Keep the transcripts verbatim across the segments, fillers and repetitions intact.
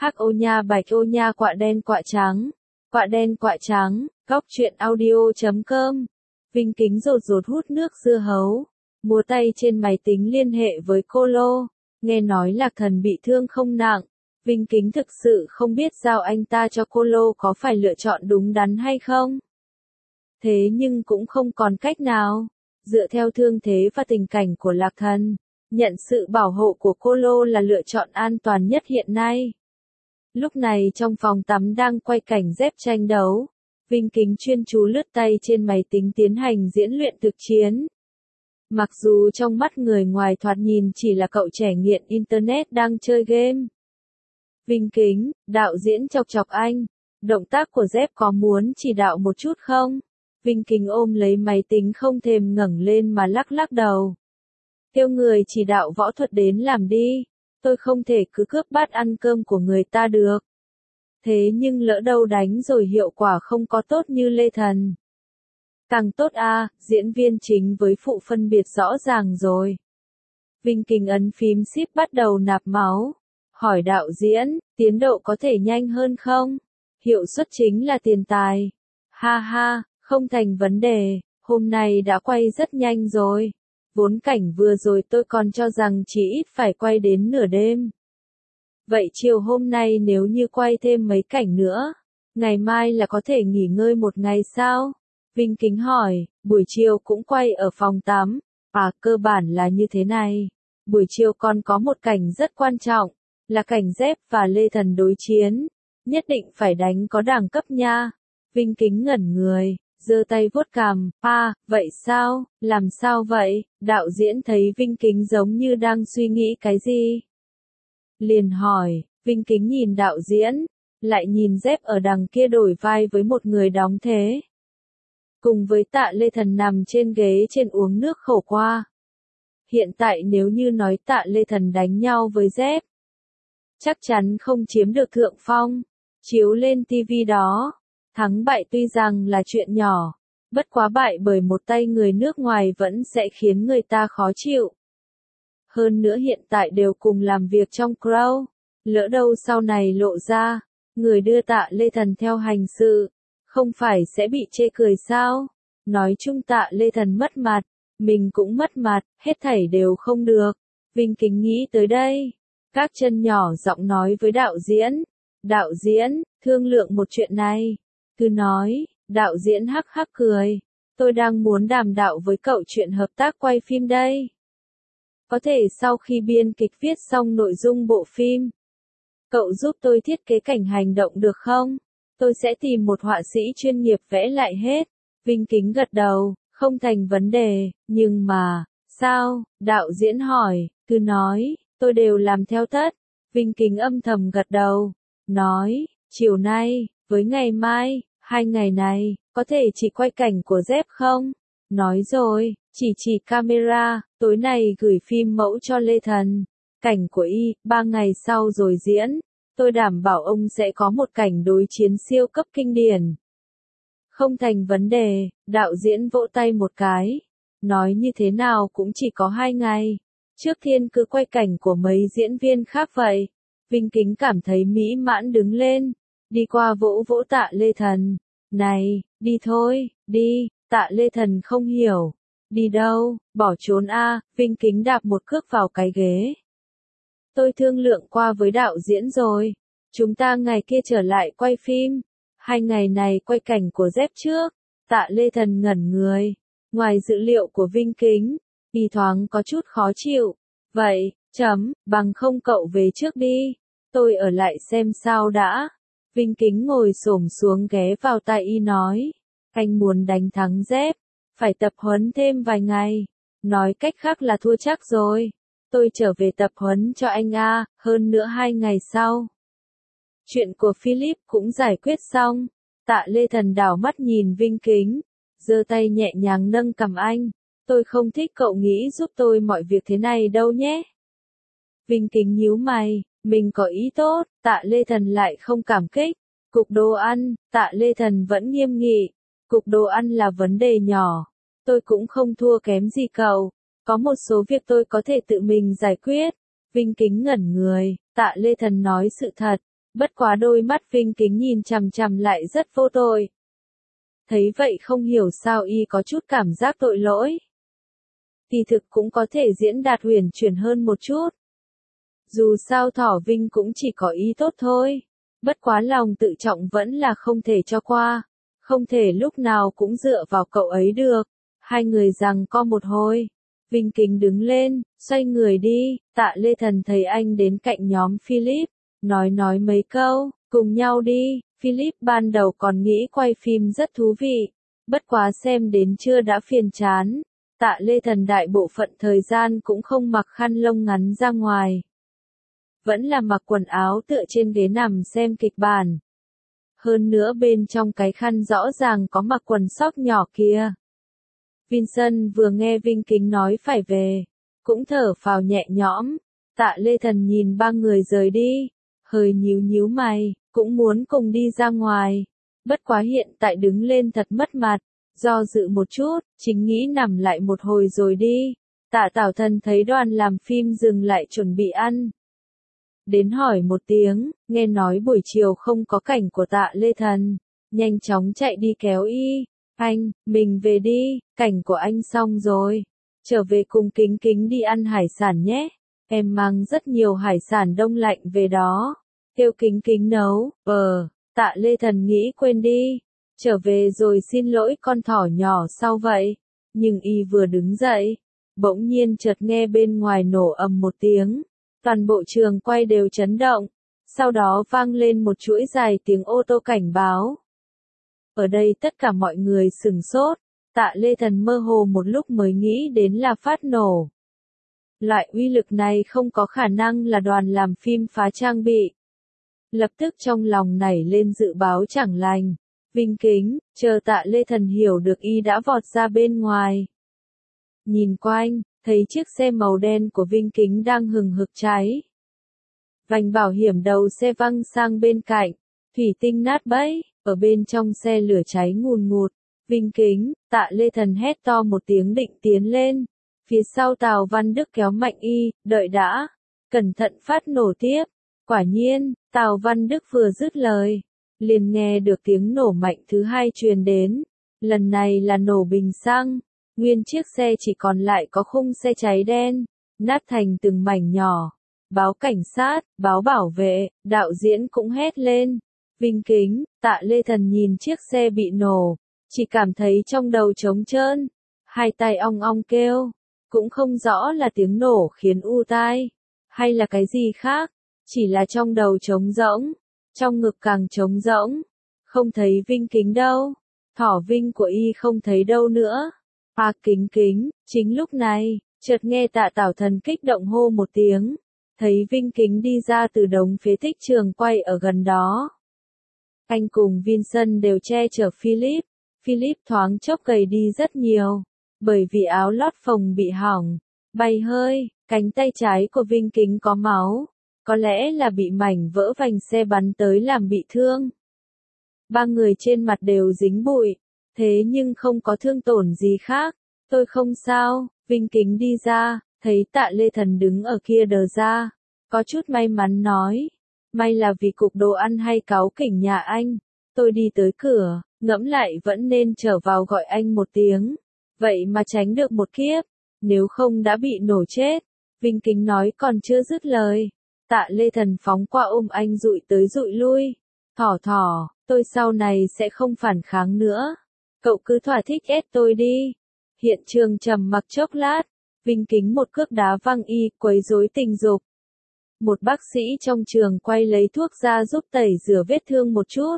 Hắc ô nha bạch ô nha quạ đen quạ trắng, quạ đen quạ trắng, góc truyện audio chấm com. Vinh Kính rột rột hút nước dưa hấu, múa tay trên máy tính liên hệ với cô Lô, nghe nói Lạc Thần bị thương không nặng. Vinh Kính thực sự không biết giao anh ta cho cô Lô có phải lựa chọn đúng đắn hay không. Thế nhưng cũng không còn cách nào, dựa theo thương thế và tình cảnh của Lạc Thần, nhận sự bảo hộ của cô Lô là lựa chọn an toàn nhất hiện nay. Lúc này trong phòng tắm đang quay cảnh dép tranh đấu, Vinh Kính chuyên chú lướt tay trên máy tính tiến hành diễn luyện thực chiến. Mặc dù trong mắt người ngoài thoạt nhìn chỉ là cậu trẻ nghiện Internet đang chơi game. Vinh Kính, đạo diễn chọc chọc anh, động tác của dép có muốn chỉ đạo một chút không? Vinh Kính ôm lấy máy tính không thèm ngẩng lên mà lắc lắc đầu. Kêu người chỉ đạo võ thuật đến làm đi, tôi không thể cứ cướp bát ăn cơm của người ta được. Thế nhưng lỡ đâu đánh rồi hiệu quả không có tốt như Lê Thần. Càng tốt a, diễn viên chính với phụ phân biệt rõ ràng rồi. Vinh Kính ấn phím ship bắt đầu nạp máu. Hỏi đạo diễn, tiến độ có thể nhanh hơn không? Hiệu suất chính là tiền tài. Ha ha, không thành vấn đề, hôm nay đã quay rất nhanh rồi. Vốn cảnh vừa rồi tôi còn cho rằng chỉ ít phải quay đến nửa đêm. Vậy chiều hôm nay nếu như quay thêm mấy cảnh nữa, ngày mai là có thể nghỉ ngơi một ngày sao? Vinh Kính hỏi, buổi chiều cũng quay ở phòng tắm. À, cơ bản là như thế này. Buổi chiều còn có một cảnh rất quan trọng, là cảnh dép và Lê Thần đối chiến. Nhất định phải đánh có đẳng cấp nha. Vinh Kính ngẩn người, giơ tay vuốt cằm, à, vậy sao, làm sao vậy? Đạo diễn thấy Vinh Kính giống như đang suy nghĩ cái gì? Liền hỏi, Vinh Kính nhìn đạo diễn, lại nhìn dép ở đằng kia đổi vai với một người đóng thế. Cùng với Tạ Lê Thần nằm trên ghế trên uống nước khổ qua. Hiện tại nếu như nói Tạ Lê Thần đánh nhau với dép, chắc chắn không chiếm được thượng phong. Chiếu lên ti vi đó, thắng bại tuy rằng là chuyện nhỏ, bất quá bại bởi một tay người nước ngoài vẫn sẽ khiến người ta khó chịu. Hơn nữa hiện tại đều cùng làm việc trong Crow, lỡ đâu sau này lộ ra, người đưa Tạ Lê Thần theo hành sự, không phải sẽ bị chê cười sao? Nói chung Tạ Lê Thần mất mặt, mình cũng mất mặt, hết thảy đều không được. Vinh Kính nghĩ tới đây, các chân nhỏ giọng nói với đạo diễn. Đạo diễn, thương lượng một chuyện này. Cứ nói, đạo diễn hắc hắc cười. Tôi đang muốn đàm đạo với cậu chuyện hợp tác quay phim đây. Có thể sau khi biên kịch viết xong nội dung bộ phim, cậu giúp tôi thiết kế cảnh hành động được không? Tôi sẽ tìm một họa sĩ chuyên nghiệp vẽ lại hết. Vinh Kính gật đầu, không thành vấn đề, nhưng mà, sao? Đạo diễn hỏi, cứ nói, tôi đều làm theo tất. Vinh Kính âm thầm gật đầu, nói, chiều nay, với ngày mai, hai ngày này, có thể chỉ quay cảnh của dép không? Nói rồi, chỉ chỉ camera, tối nay gửi phim mẫu cho Lê Thần. Cảnh của y, ba ngày sau rồi diễn. Tôi đảm bảo ông sẽ có một cảnh đối chiến siêu cấp kinh điển. Không thành vấn đề, đạo diễn vỗ tay một cái. Nói như thế nào cũng chỉ có hai ngày. Trước tiên cứ quay cảnh của mấy diễn viên khác vậy. Vinh Kính cảm thấy mỹ mãn đứng lên. Đi qua vỗ vỗ Tạ Lê Thần. Này, đi thôi, đi. Tạ Lê Thần không hiểu. Đi đâu, bỏ trốn a. Vinh Kính đạp một cước vào cái ghế. Tôi thương lượng qua với đạo diễn rồi. Chúng ta ngày kia trở lại quay phim. Hai ngày này quay cảnh của dép trước. Tạ Lê Thần ngẩn người. Ngoài dữ liệu của Vinh Kính, y thoáng có chút khó chịu. Vậy, chấm, bằng không cậu về trước đi. Tôi ở lại xem sao đã. Vinh Kính ngồi xổm xuống ghé vào tai y nói. Anh muốn đánh thắng dép, phải tập huấn thêm vài ngày. Nói cách khác là thua chắc rồi. Tôi trở về tập huấn cho anh a, hơn nữa hai ngày sau. Chuyện của Philip cũng giải quyết xong. Tạ Lê Thần đảo mắt nhìn Vinh Kính, giơ tay nhẹ nhàng nâng cằm anh. Tôi không thích cậu nghĩ giúp tôi mọi việc thế này đâu nhé. Vinh Kính nhíu mày, mình có ý tốt, Tạ Lê Thần lại không cảm kích. Cục đồ ăn, Tạ Lê Thần vẫn nghiêm nghị. Cục đồ ăn là vấn đề nhỏ. Tôi cũng không thua kém gì cậu. Có một số việc tôi có thể tự mình giải quyết. Vinh Kính ngẩn người, Tạ Lê Thần nói sự thật. Bất quá đôi mắt Vinh Kính nhìn chằm chằm lại rất vô tội. Thấy vậy không hiểu sao y có chút cảm giác tội lỗi. Kỳ thực cũng có thể diễn đạt huyền chuyển hơn một chút. Dù sao Thỏ Vinh cũng chỉ có ý tốt thôi. Bất quá lòng tự trọng vẫn là không thể cho qua. Không thể lúc nào cũng dựa vào cậu ấy được. Hai người giằng co một hồi. Vinh Kính đứng lên, xoay người đi. Tạ Lê Thần thấy anh đến cạnh nhóm Philip. Nói nói mấy câu, cùng nhau đi. Philip ban đầu còn nghĩ quay phim rất thú vị. Bất quá xem đến trưa đã phiền chán. Tạ Lê Thần đại bộ phận thời gian cũng không mặc khăn lông ngắn ra ngoài. Vẫn là mặc quần áo tựa trên ghế nằm xem kịch bản. Hơn nữa bên trong cái khăn rõ ràng có mặc quần sóc nhỏ kia. Vincent vừa nghe Vinh Kính nói phải về, cũng thở phào nhẹ nhõm. Tạ Lê Thần nhìn ba người rời đi, hơi nhíu nhíu mày, cũng muốn cùng đi ra ngoài. Bất quá hiện tại đứng lên thật mất mặt, do dự một chút, chính nghĩ nằm lại một hồi rồi đi. Tạ Tảo Thần thấy đoàn làm phim dừng lại chuẩn bị ăn. Đến hỏi một tiếng, nghe nói buổi chiều không có cảnh của Tạ Lê Thần, nhanh chóng chạy đi kéo y. Anh, mình về đi, cảnh của anh xong rồi. Trở về cùng Kính Kính đi ăn hải sản nhé. Em mang rất nhiều hải sản đông lạnh về đó. Kêu Kính Kính nấu. Ờ, Tạ Lê Thần nghĩ quên đi. Trở về rồi xin lỗi con thỏ nhỏ sau vậy. Nhưng y vừa đứng dậy, bỗng nhiên chợt nghe bên ngoài nổ ầm một tiếng. Toàn bộ trường quay đều chấn động. Sau đó vang lên một chuỗi dài tiếng ô tô cảnh báo. Ở đây tất cả mọi người sửng sốt. Tạ Lê Thần mơ hồ một lúc mới nghĩ đến là phát nổ. Loại uy lực này không có khả năng là đoàn làm phim phá trang bị. Lập tức trong lòng nảy lên dự báo chẳng lành. Vinh Kính, chờ Tạ Lê Thần hiểu được y đã vọt ra bên ngoài. Nhìn quanh, thấy chiếc xe màu đen của Vinh Kính đang hừng hực cháy. Vành bảo hiểm đầu xe văng sang bên cạnh, thủy tinh nát bấy, ở bên trong xe lửa cháy ngùn ngụt. Vinh Kính, Tạ Lê Thần hét to một tiếng định tiến lên. Phía sau Tào Văn Đức kéo mạnh y, đợi đã, cẩn thận phát nổ tiếp. Quả nhiên, Tào Văn Đức vừa dứt lời, liền nghe được tiếng nổ mạnh thứ hai truyền đến. Lần này là nổ bình xăng, nguyên chiếc xe chỉ còn lại có khung xe cháy đen, nát thành từng mảnh nhỏ. Báo cảnh sát, báo bảo vệ, đạo diễn cũng hét lên. Vinh Kính, Tạ Lê Thần nhìn chiếc xe bị nổ, chỉ cảm thấy trong đầu trống trơn, hai tay ong ong kêu, cũng không rõ là tiếng nổ khiến u tai, hay là cái gì khác, chỉ là trong đầu trống rỗng, trong ngực càng trống rỗng, không thấy Vinh Kính đâu, Thỏ Vinh của y không thấy đâu nữa. À Kính Kính, chính lúc này, chợt nghe Tạ Tảo Thần kích động hô một tiếng, thấy Vinh Kính đi ra từ đống phế tích trường quay ở gần đó. Anh cùng Vincent đều che chở Philip, Philip thoáng chốc gầy đi rất nhiều, bởi vì áo lót phồng bị hỏng, bay hơi, cánh tay trái của Vinh Kính có máu, có lẽ là bị mảnh vỡ vành xe bắn tới làm bị thương. Ba người trên mặt đều dính bụi, thế nhưng không có thương tổn gì khác. Tôi không sao. Vinh Kính đi ra, thấy Tạ Lê Thần đứng ở kia đờ ra, có chút may mắn nói, may là vì cục đồ ăn hay cáu kỉnh nhà anh. Tôi đi tới cửa, ngẫm lại vẫn nên trở vào gọi anh một tiếng, vậy mà tránh được một kiếp, nếu không đã bị nổ chết. Vinh Kính nói còn chưa dứt lời, Tạ Lê Thần phóng qua ôm anh dụi tới dụi lui. Thỏ thỏ, tôi sau này sẽ không phản kháng nữa, cậu cứ thỏa thích ép tôi đi. Hiện trường trầm mặc chốc lát, Vinh Kính một cước đá văng y, quấy rối tình dục. Một bác sĩ trong trường quay lấy thuốc ra giúp tẩy rửa vết thương một chút.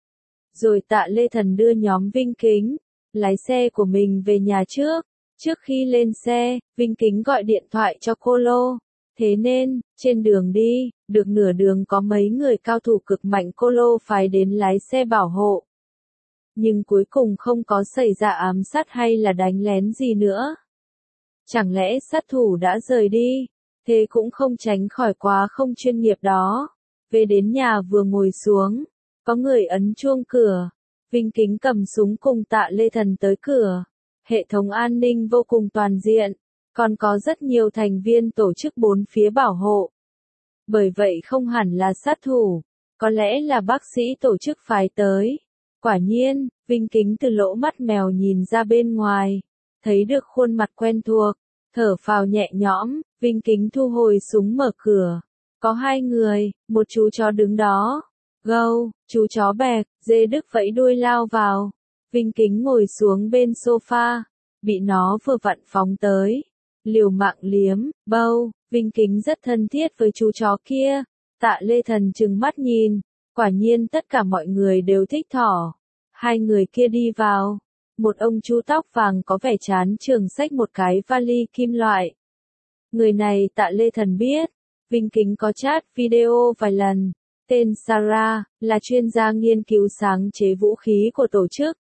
Rồi Tạ Lê Thần đưa nhóm Vinh Kính, lái xe của mình về nhà trước. Trước khi lên xe, Vinh Kính gọi điện thoại cho cô Lô. Thế nên, trên đường đi, được nửa đường có mấy người cao thủ cực mạnh cô Lô phái đến lái xe bảo hộ. Nhưng cuối cùng không có xảy ra ám sát hay là đánh lén gì nữa. Chẳng lẽ sát thủ đã rời đi? Thế cũng không tránh khỏi quá không chuyên nghiệp đó. Về đến nhà vừa ngồi xuống, có người ấn chuông cửa. Vinh Kính cầm súng cùng Tạ Lê Thần tới cửa. Hệ thống an ninh vô cùng toàn diện, còn có rất nhiều thành viên tổ chức bốn phía bảo hộ. Bởi vậy không hẳn là sát thủ, Có lẽ là bác sĩ tổ chức phái tới. Quả nhiên, Vinh Kính từ lỗ mắt mèo nhìn ra bên ngoài, thấy được khuôn mặt quen thuộc, thở phào nhẹ nhõm, Vinh Kính thu hồi súng mở cửa. Có hai người, một chú chó đứng đó. Gâu, chú chó bẹc, dê Đức vẫy đuôi lao vào. Vinh Kính ngồi xuống bên sofa, bị nó vừa vặn phóng tới. Liều mạng liếm, bâu, Vinh Kính rất thân thiết với chú chó kia. Tạ Lê Thần trừng mắt nhìn, quả nhiên tất cả mọi người đều thích thỏ. Hai người kia đi vào, một ông chú tóc vàng có vẻ chán trường xách một cái vali kim loại. Người này Tạ Lê Thần biết, Vinh Kính có chat video vài lần, tên Sarah, là chuyên gia nghiên cứu sáng chế vũ khí của tổ chức.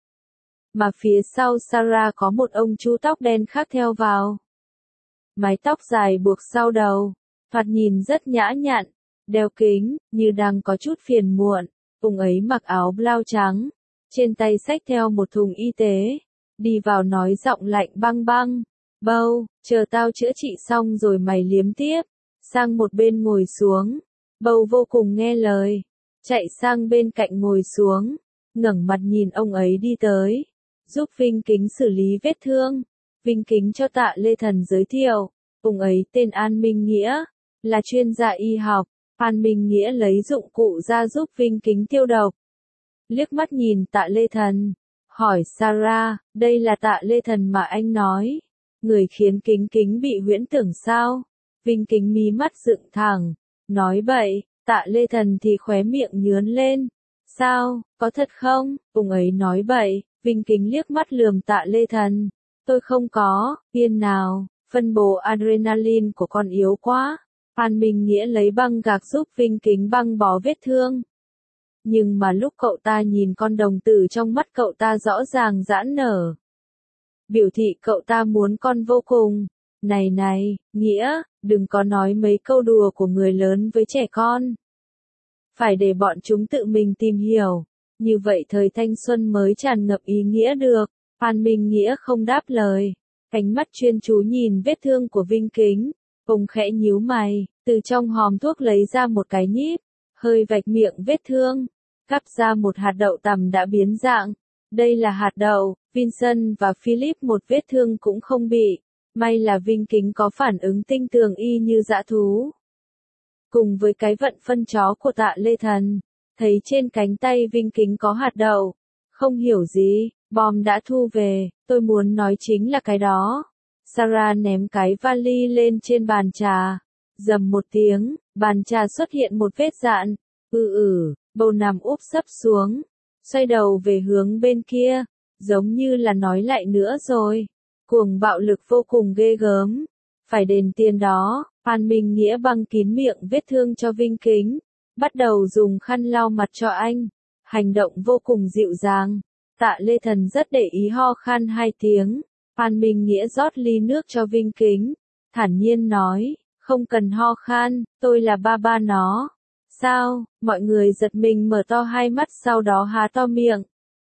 Mà phía sau Sarah có một ông chú tóc đen khác theo vào. Mái tóc dài buộc sau đầu, thoạt nhìn rất nhã nhặn, đeo kính, như đang có chút phiền muộn. Ông ấy mặc áo blau trắng, trên tay xách theo một thùng y tế, đi vào nói giọng lạnh băng băng. Bâu, chờ tao chữa trị xong rồi mày liếm tiếp. Sang một bên ngồi xuống. Bâu vô cùng nghe lời, chạy sang bên cạnh ngồi xuống, ngẩng mặt nhìn ông ấy đi tới, giúp Vinh Kính xử lý vết thương. Vinh Kính cho Tạ Lê Thần giới thiệu, ông ấy tên An Minh Nghĩa, là chuyên gia y học. An Minh Nghĩa lấy dụng cụ ra giúp Vinh Kính tiêu độc. Liếc mắt nhìn Tạ Lê Thần, hỏi Sarah, đây là Tạ Lê Thần mà anh nói, người khiến Kính Kính bị huyễn tưởng sao? Vinh Kính mí mắt dựng thẳng, nói bậy. Tạ Lê Thần thì khóe miệng nhướn lên. Sao, có thật không? Ông ấy nói bậy. Vinh Kính liếc mắt lườm Tạ Lê Thần. Tôi không có, yên nào, phân bổ adrenaline của con yếu quá. An Minh Nghĩa lấy băng gạc giúp Vinh Kính băng bó vết thương. Nhưng mà lúc cậu ta nhìn con đồng tử trong mắt cậu ta rõ ràng giãn nở. Biểu thị cậu ta muốn con vô cùng. Này này, Nghĩa, đừng có nói mấy câu đùa của người lớn với trẻ con. Phải để bọn chúng tự mình tìm hiểu. Như vậy thời thanh xuân mới tràn ngập ý nghĩa được. An Minh Nghĩa không đáp lời. Ánh mắt chuyên chú nhìn vết thương của Vinh Kính. Ông khẽ nhíu mày, từ trong hòm thuốc lấy ra một cái nhíp, hơi vạch miệng vết thương, cắp ra một hạt đậu tằm đã biến dạng. Đây là hạt đậu, Vincent và Philip một vết thương cũng không bị. May là Vinh Kính có phản ứng tinh tường y như dã thú. Cùng với cái vận phân chó của Tạ Lê Thần, thấy trên cánh tay Vinh Kính có hạt đậu. Không hiểu gì, bom đã thu về, tôi muốn nói chính là cái đó. Sarah ném cái vali lên trên bàn trà. Dầm một tiếng, bàn trà xuất hiện một vết dạn. Ừ ừ, bầu nằm úp sấp xuống. Xoay đầu về hướng bên kia, giống như là nói lại nữa rồi. Cuồng bạo lực vô cùng ghê gớm. Phải đền tiền đó. An Minh Nghĩa băng kín miệng vết thương cho Vinh Kính. Bắt đầu dùng khăn lau mặt cho anh. Hành động vô cùng dịu dàng. Tạ Lê Thần rất để ý ho khan hai tiếng. An Minh Nghĩa rót ly nước cho Vinh Kính. Thản nhiên nói, không cần ho khan, tôi là ba ba nó. Sao? Mọi người giật mình mở to hai mắt sau đó há to miệng.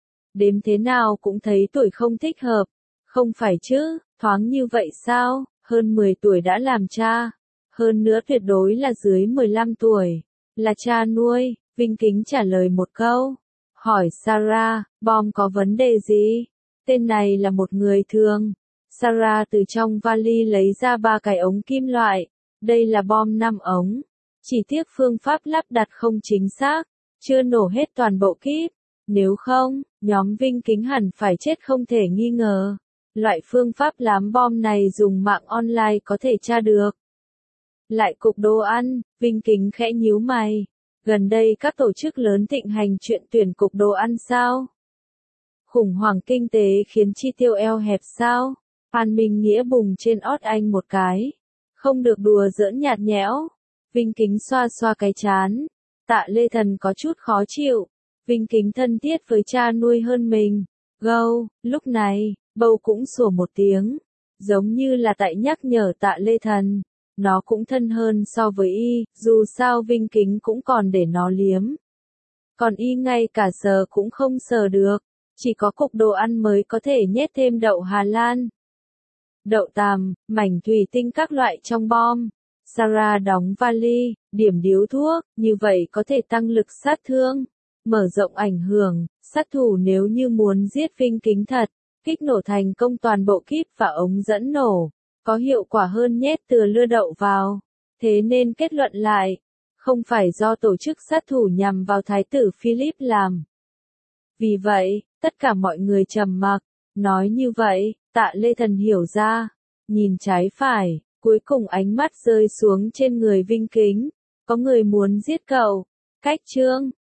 Đếm thế nào cũng thấy tuổi không thích hợp. Không phải chứ, thoáng như vậy sao? Hơn mười tuổi đã làm cha. Hơn nữa tuyệt đối là dưới mười lăm tuổi. Là cha nuôi. Vinh Kính trả lời một câu. Hỏi Sarah, bom có vấn đề gì? Tên này là một người thường. Sarah từ trong vali lấy ra ba cái ống kim loại. Đây là bom năm ống. Chỉ tiếc phương pháp lắp đặt không chính xác. Chưa nổ hết toàn bộ kíp. Nếu không, nhóm Vinh Kính hẳn phải chết không thể nghi ngờ. Loại phương pháp làm bom này dùng mạng online có thể tra được. Lại cục đồ ăn, Vinh Kính khẽ nhíu mày. Gần đây các tổ chức lớn thịnh hành chuyện tuyển cục đồ ăn sao? Khủng hoảng kinh tế khiến chi tiêu eo hẹp sao? An Minh Nghĩa bùng trên ót anh một cái. Không được đùa giỡn nhạt nhẽo. Vinh Kính xoa xoa cái chán. Tạ Lê Thần có chút khó chịu. Vinh Kính thân thiết với cha nuôi hơn mình. Gâu, lúc này, bầu cũng sủa một tiếng. Giống như là tại nhắc nhở Tạ Lê Thần. Nó cũng thân hơn so với y, dù sao Vinh Kính cũng còn để nó liếm. Còn y ngay cả sờ cũng không sờ được. Chỉ có cục đồ ăn mới có thể nhét thêm đậu Hà Lan. Đậu tằm, mảnh thủy tinh các loại trong bom. Sarah đóng vali, điểm điếu thuốc, như vậy có thể tăng lực sát thương, mở rộng ảnh hưởng, sát thủ nếu như muốn giết Vinh Kính thật, kích nổ thành công toàn bộ kíp và ống dẫn nổ, có hiệu quả hơn nhét từa lưa đậu vào. Thế nên kết luận lại, không phải do tổ chức sát thủ nhằm vào Thái tử Philip làm. Vì vậy, tất cả mọi người trầm mặc, nói như vậy, Tạ Lê Thần hiểu ra, nhìn trái phải, cuối cùng ánh mắt rơi xuống trên người Vinh Kính, có người muốn giết cậu, cách chương.